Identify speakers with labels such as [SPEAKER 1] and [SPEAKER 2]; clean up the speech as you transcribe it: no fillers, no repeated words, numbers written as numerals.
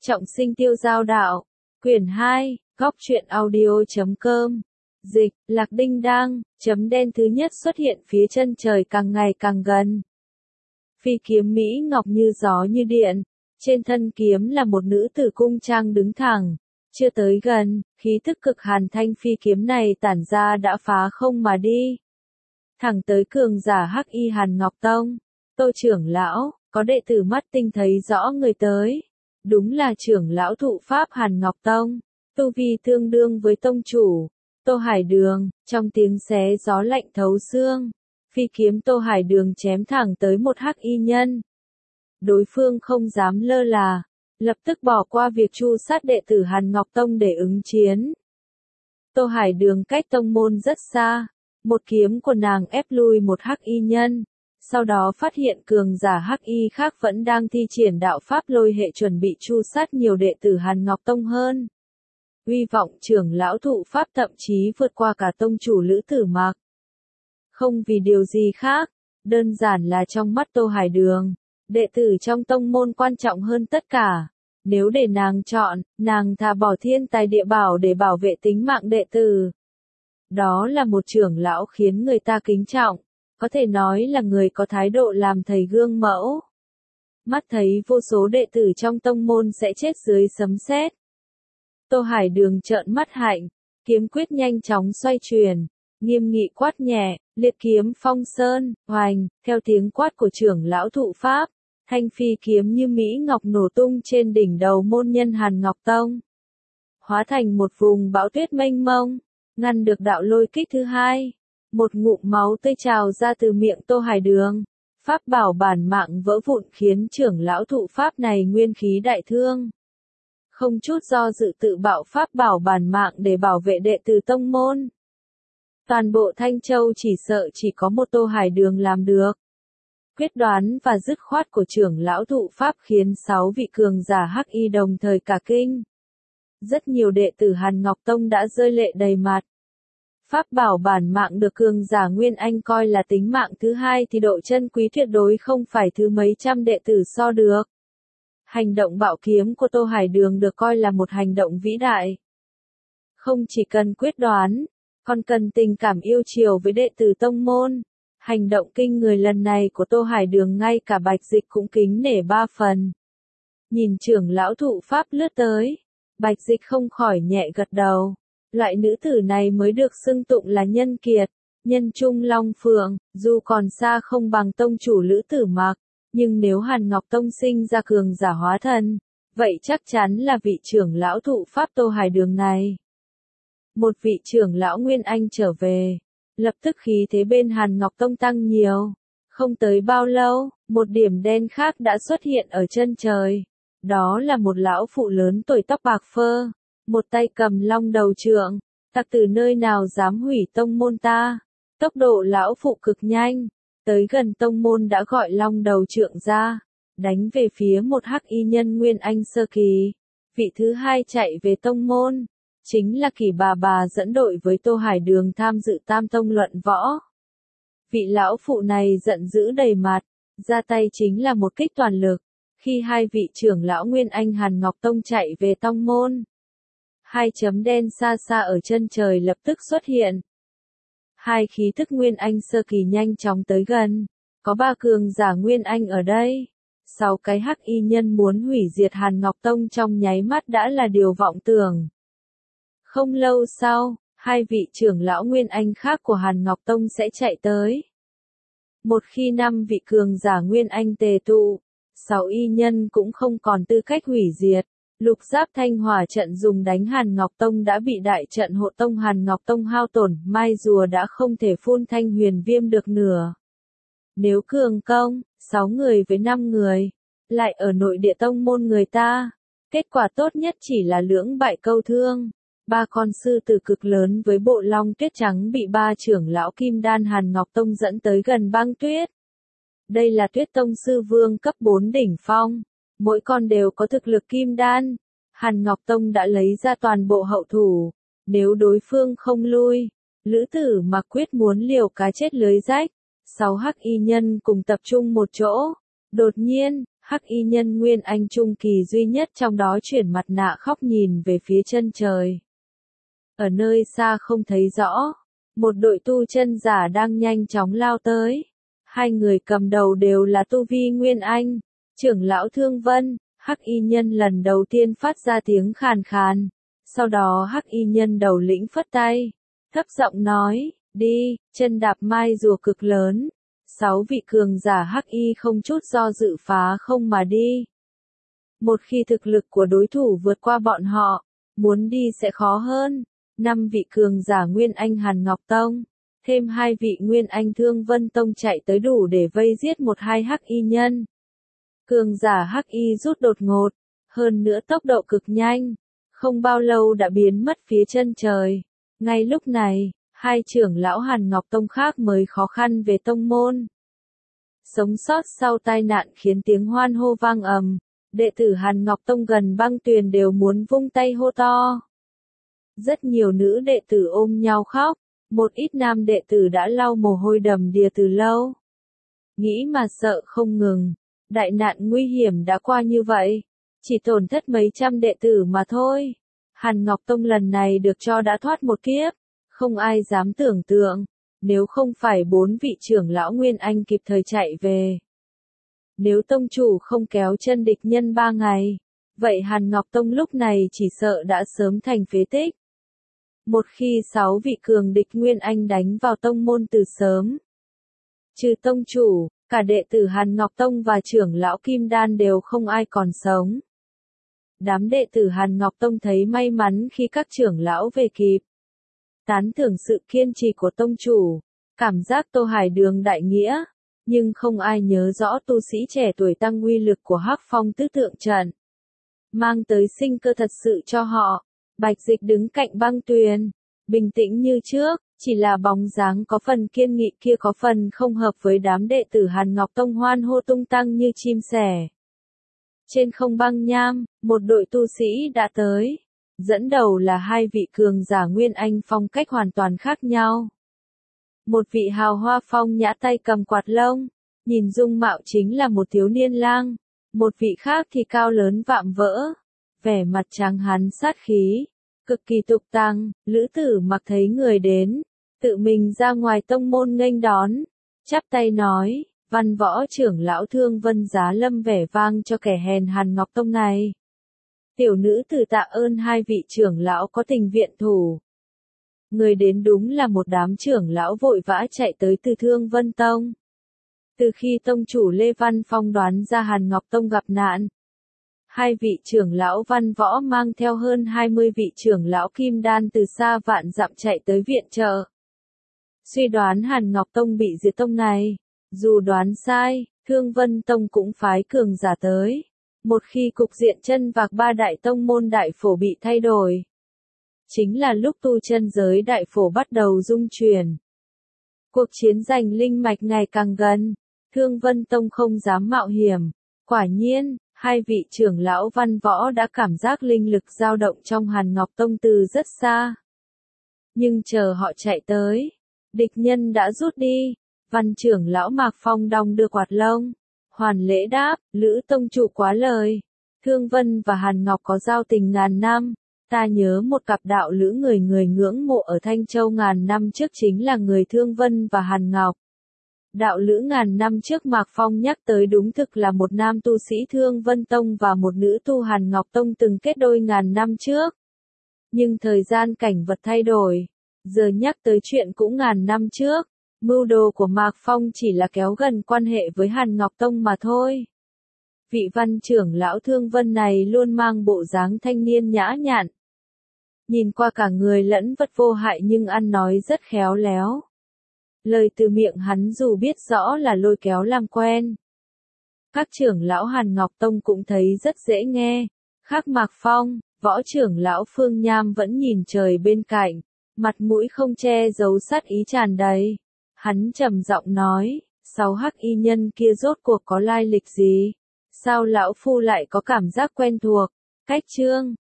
[SPEAKER 1] Trọng sinh tiêu giao đạo. Quyển 2, góc truyện audio.com. Dịch, Lạc Đinh Đang, chấm đen thứ nhất xuất hiện phía chân trời càng ngày càng gần. Phi kiếm Mỹ ngọc như gió như điện, trên thân kiếm là một nữ tử cung trang đứng thẳng, chưa tới gần, khí tức cực hàn thanh phi kiếm này tản ra đã phá không mà đi. Thẳng tới cường giả Hắc Y Hàn Ngọc Tông. Tô trưởng lão, có đệ tử mắt tinh thấy rõ người tới. Đúng là trưởng lão thụ pháp Hàn Ngọc Tông, tu vi tương đương với tông chủ, Tô Hải Đường, trong tiếng xé gió lạnh thấu xương. Phi kiếm Tô Hải Đường chém thẳng tới một hắc y nhân. Đối phương không dám lơ là, lập tức bỏ qua việc tru sát đệ tử Hàn Ngọc Tông để ứng chiến. Tô Hải Đường cách tông môn rất xa, một kiếm của nàng ép lui một hắc y nhân. Sau đó phát hiện cường giả hắc y khác vẫn đang thi triển đạo pháp lôi hệ chuẩn bị tru sát nhiều đệ tử Hàn Ngọc Tông hơn. Uy vọng trưởng lão thụ pháp thậm chí vượt qua cả tông chủ Lữ Tử Mặc. Không vì điều gì khác, đơn giản là trong mắt Tô Hải Đường, đệ tử trong tông môn quan trọng hơn tất cả. Nếu để nàng chọn, nàng thà bỏ thiên tài địa bảo để bảo vệ tính mạng đệ tử. Đó là một trưởng lão khiến người ta kính trọng, có thể nói là người có thái độ làm thầy gương mẫu. Mắt thấy vô số đệ tử trong tông môn sẽ chết dưới sấm sét. Tô Hải Đường trợn mắt hạnh, kiếm quyết nhanh chóng xoay chuyển, nghiêm nghị quát nhẹ, liệt kiếm phong sơn, hoành, theo tiếng quát của trưởng lão thụ pháp, thanh phi kiếm như Mỹ ngọc nổ tung trên đỉnh đầu môn nhân Hàn Ngọc Tông. Hóa thành một vùng bão tuyết mênh mông, ngăn được đạo lôi kích thứ hai. Một ngụm máu tươi trào ra từ miệng Tô Hải Đường. Pháp bảo bản mạng vỡ vụn khiến trưởng lão thụ pháp này nguyên khí đại thương. Không chút do dự tự bạo pháp bảo bản mạng để bảo vệ đệ tử tông môn. Toàn bộ Thanh Châu chỉ sợ chỉ có một Tô Hải Đường làm được. Quyết đoán và dứt khoát của trưởng lão thụ pháp khiến 6 vị cường giả hắc y đồng thời cả kinh. Rất nhiều đệ tử Hàn Ngọc Tông đã rơi lệ đầy mặt. Pháp bảo bản mạng được cường giả Nguyên Anh coi là tính mạng thứ hai thì độ chân quý tuyệt đối không phải thứ mấy trăm đệ tử so được. Hành động bạo kiếm của Tô Hải Đường được coi là một hành động vĩ đại. Không chỉ cần quyết đoán, còn cần tình cảm yêu chiều với đệ tử tông môn. Hành động kinh người lần này của Tô Hải Đường ngay cả Bạch Dịch cũng kính nể 3 phần. Nhìn trưởng lão thụ pháp lướt tới, Bạch Dịch không khỏi nhẹ gật đầu. Loại nữ tử này mới được xưng tụng là nhân kiệt, nhân trung long phượng, dù còn xa không bằng tông chủ Lữ Tử Mặc, nhưng nếu Hàn Ngọc Tông sinh ra cường giả hóa thân, vậy chắc chắn là vị trưởng lão thụ pháp Tô Hải Đường này. Một vị trưởng lão Nguyên Anh trở về, lập tức khí thế bên Hàn Ngọc Tông tăng nhiều. Không tới bao lâu, một điểm đen khác đã xuất hiện ở chân trời. Đó là một lão phụ lớn tuổi tóc bạc phơ. Một tay cầm long đầu trượng, tặc từ nơi nào dám hủy tông môn ta. Tốc độ lão phụ cực nhanh, tới gần tông môn đã gọi long đầu trượng ra, đánh về phía một hắc y nhân Nguyên Anh sơ kỳ. Vị thứ hai chạy về tông môn, chính là Kỳ bà dẫn đội với Tô Hải Đường tham dự tam tông luận võ. Vị lão phụ này giận dữ đầy mặt, ra tay chính là một kích toàn lực, khi hai vị trưởng lão Nguyên Anh Hàn Ngọc Tông chạy về tông môn. Hai chấm đen xa xa ở chân trời lập tức xuất hiện. Hai khí thức Nguyên Anh sơ kỳ nhanh chóng tới gần. Có 3 cường giả Nguyên Anh ở đây. 6 cái hắc y nhân muốn hủy diệt Hàn Ngọc Tông trong nháy mắt đã là điều vọng tưởng. Không lâu sau, 2 vị trưởng lão Nguyên Anh khác của Hàn Ngọc Tông sẽ chạy tới. Một khi 5 vị cường giả Nguyên Anh tề tụ, 6 y nhân cũng không còn tư cách hủy diệt. Lục giáp thanh hỏa trận dùng đánh Hàn Ngọc Tông đã bị đại trận hộ tông Hàn Ngọc Tông hao tổn, mai rùa đã không thể phun thanh huyền viêm được nửa. Nếu cường công, 6 người với 5 người, lại ở nội địa tông môn người ta, kết quả tốt nhất chỉ là lưỡng bại câu thương. 3 con sư tử cực lớn với bộ long tuyết trắng bị 3 trưởng lão kim đan Hàn Ngọc Tông dẫn tới gần băng tuyết. Đây là tuyết tông sư vương cấp 4 đỉnh phong. Mỗi con đều có thực lực kim đan. Hàn Ngọc Tông đã lấy ra toàn bộ hậu thủ. Nếu đối phương không lui, Lữ Tử Mặc quyết muốn liều cá chết lưới rách. 6 hắc y nhân cùng tập trung một chỗ. Đột nhiên, Hắc y nhân Nguyên Anh trung kỳ duy nhất trong đó chuyển mặt nạ khóc nhìn về phía chân trời. Ở nơi xa không thấy rõ, một đội tu chân giả đang nhanh chóng lao tới. Hai người cầm đầu đều là tu vi Nguyên Anh, trưởng lão Thương Vân. Hắc y nhân lần đầu tiên phát ra tiếng khàn khàn, sau đó hắc y nhân đầu lĩnh phất tay, thấp giọng nói, đi, chân đạp mai rùa cực lớn. 6 vị cường giả hắc y không chút do dự phá không mà đi. Một khi thực lực của đối thủ vượt qua bọn họ, muốn đi sẽ khó hơn. 5 vị cường giả Nguyên Anh Hàn Ngọc Tông, thêm 2 vị Nguyên Anh Thương Vân Tông chạy tới đủ để vây giết 1-2 hắc y nhân. Cường giả hắc y rút đột ngột, hơn nữa tốc độ cực nhanh, không bao lâu đã biến mất phía chân trời. Ngay lúc này, hai trưởng lão Hàn Ngọc Tông khác mới khó khăn về tông môn. Sống sót sau tai nạn khiến tiếng hoan hô vang ầm, đệ tử Hàn Ngọc Tông gần băng tuyền đều muốn vung tay hô to. Rất nhiều nữ đệ tử ôm nhau khóc, một ít nam đệ tử đã lau mồ hôi đầm đìa từ lâu. Nghĩ mà sợ không ngừng, đại nạn nguy hiểm đã qua như vậy, chỉ tổn thất mấy trăm đệ tử mà thôi. Hàn Ngọc Tông lần này được cho đã thoát một kiếp, không ai dám tưởng tượng, nếu không phải 4 vị trưởng lão Nguyên Anh kịp thời chạy về. Nếu tông chủ không kéo chân địch nhân 3 ngày, vậy Hàn Ngọc Tông lúc này chỉ sợ đã sớm thành phế tích. Một khi 6 vị cường địch Nguyên Anh đánh vào tông môn từ sớm, trừ tông chủ, cả đệ tử Hàn Ngọc Tông và trưởng lão Kim Đan đều không ai còn sống. Đám đệ tử Hàn Ngọc Tông thấy may mắn khi các trưởng lão về kịp. Tán thưởng sự kiên trì của tông chủ, cảm giác Tô Hải Đường đại nghĩa, nhưng không ai nhớ rõ tu sĩ trẻ tuổi tăng uy lực của Hắc Phong tứ tượng trận, mang tới sinh cơ thật sự cho họ. Bạch Dịch đứng cạnh băng tuyền, bình tĩnh như trước, chỉ là bóng dáng có phần kiên nghị kia có phần không hợp với đám đệ tử Hàn Ngọc Tông hoan hô tung tăng như chim sẻ. Trên không băng nham, một đội tu sĩ đã tới, dẫn đầu là 2 vị cường giả Nguyên Anh phong cách hoàn toàn khác nhau. Một vị hào hoa phong nhã tay cầm quạt lông, nhìn dung mạo chính là một thiếu niên lang, một vị khác thì cao lớn vạm vỡ, vẻ mặt trắng hắn sát khí, cực kỳ tục tăng. Lữ Tử Mặc thấy người đến, tự mình ra ngoài tông môn nghênh đón, chắp tay nói, Văn Võ trưởng lão Thương Vân giá lâm vẻ vang cho kẻ hèn Hàn Ngọc Tông này. Tiểu nữ tử tạ ơn 2 vị trưởng lão có tình viện thủ. Người đến đúng là một đám trưởng lão vội vã chạy tới từ Thương Vân Tông. Từ khi tông chủ Lê Văn Phong đoán ra Hàn Ngọc Tông gặp nạn, 2 vị trưởng lão Văn Võ mang theo hơn 20 vị trưởng lão Kim Đan từ xa vạn dặm chạy tới viện trợ. Suy đoán Hàn Ngọc Tông bị diệt tông này, dù đoán sai, Thương Vân Tông cũng phái cường giả tới. Một khi cục diện chân vạc 3 đại tông môn đại phổ bị thay đổi, chính là lúc tu chân giới đại phổ bắt đầu rung chuyển. Cuộc chiến giành linh mạch ngày càng gần, Thương Vân Tông không dám mạo hiểm. Quả nhiên, 2 vị trưởng lão Văn Võ đã cảm giác linh lực dao động trong Hàn Ngọc Tông từ rất xa. Nhưng chờ họ chạy tới, địch nhân đã rút đi. Văn trưởng lão Mạc Phong đong đưa quạt lông, hoàn lễ đáp, Lữ tông chủ quá lời. Thương Vân và Hàn Ngọc có giao tình ngàn năm, ta nhớ một cặp đạo lữ người ngưỡng mộ ở Thanh Châu ngàn năm trước chính là người Thương Vân và Hàn Ngọc. Đạo lữ ngàn năm trước Mạc Phong nhắc tới đúng thực là một nam tu sĩ Thương Vân Tông và một nữ tu Hàn Ngọc Tông từng kết đôi ngàn năm trước. Nhưng thời gian cảnh vật thay đổi, giờ nhắc tới chuyện cũng ngàn năm trước. Mưu đồ của Mạc Phong chỉ là kéo gần quan hệ với Hàn Ngọc Tông mà thôi. Vị văn trưởng lão Thương Vân này luôn mang bộ dáng thanh niên nhã nhặn. Nhìn qua cả người lẫn vật vô hại nhưng ăn nói rất khéo léo. Lời từ miệng hắn dù biết rõ là lôi kéo làm quen. Các trưởng lão Hàn Ngọc Tông cũng thấy rất dễ nghe. Khác Mạc Phong, võ trưởng lão Phương Nham vẫn nhìn trời bên cạnh, mặt mũi không che giấu sát ý tràn đầy. Hắn trầm giọng nói, 6 hắc y nhân kia rốt cuộc có lai lịch gì? Sao lão phu lại có cảm giác quen thuộc? Cách chương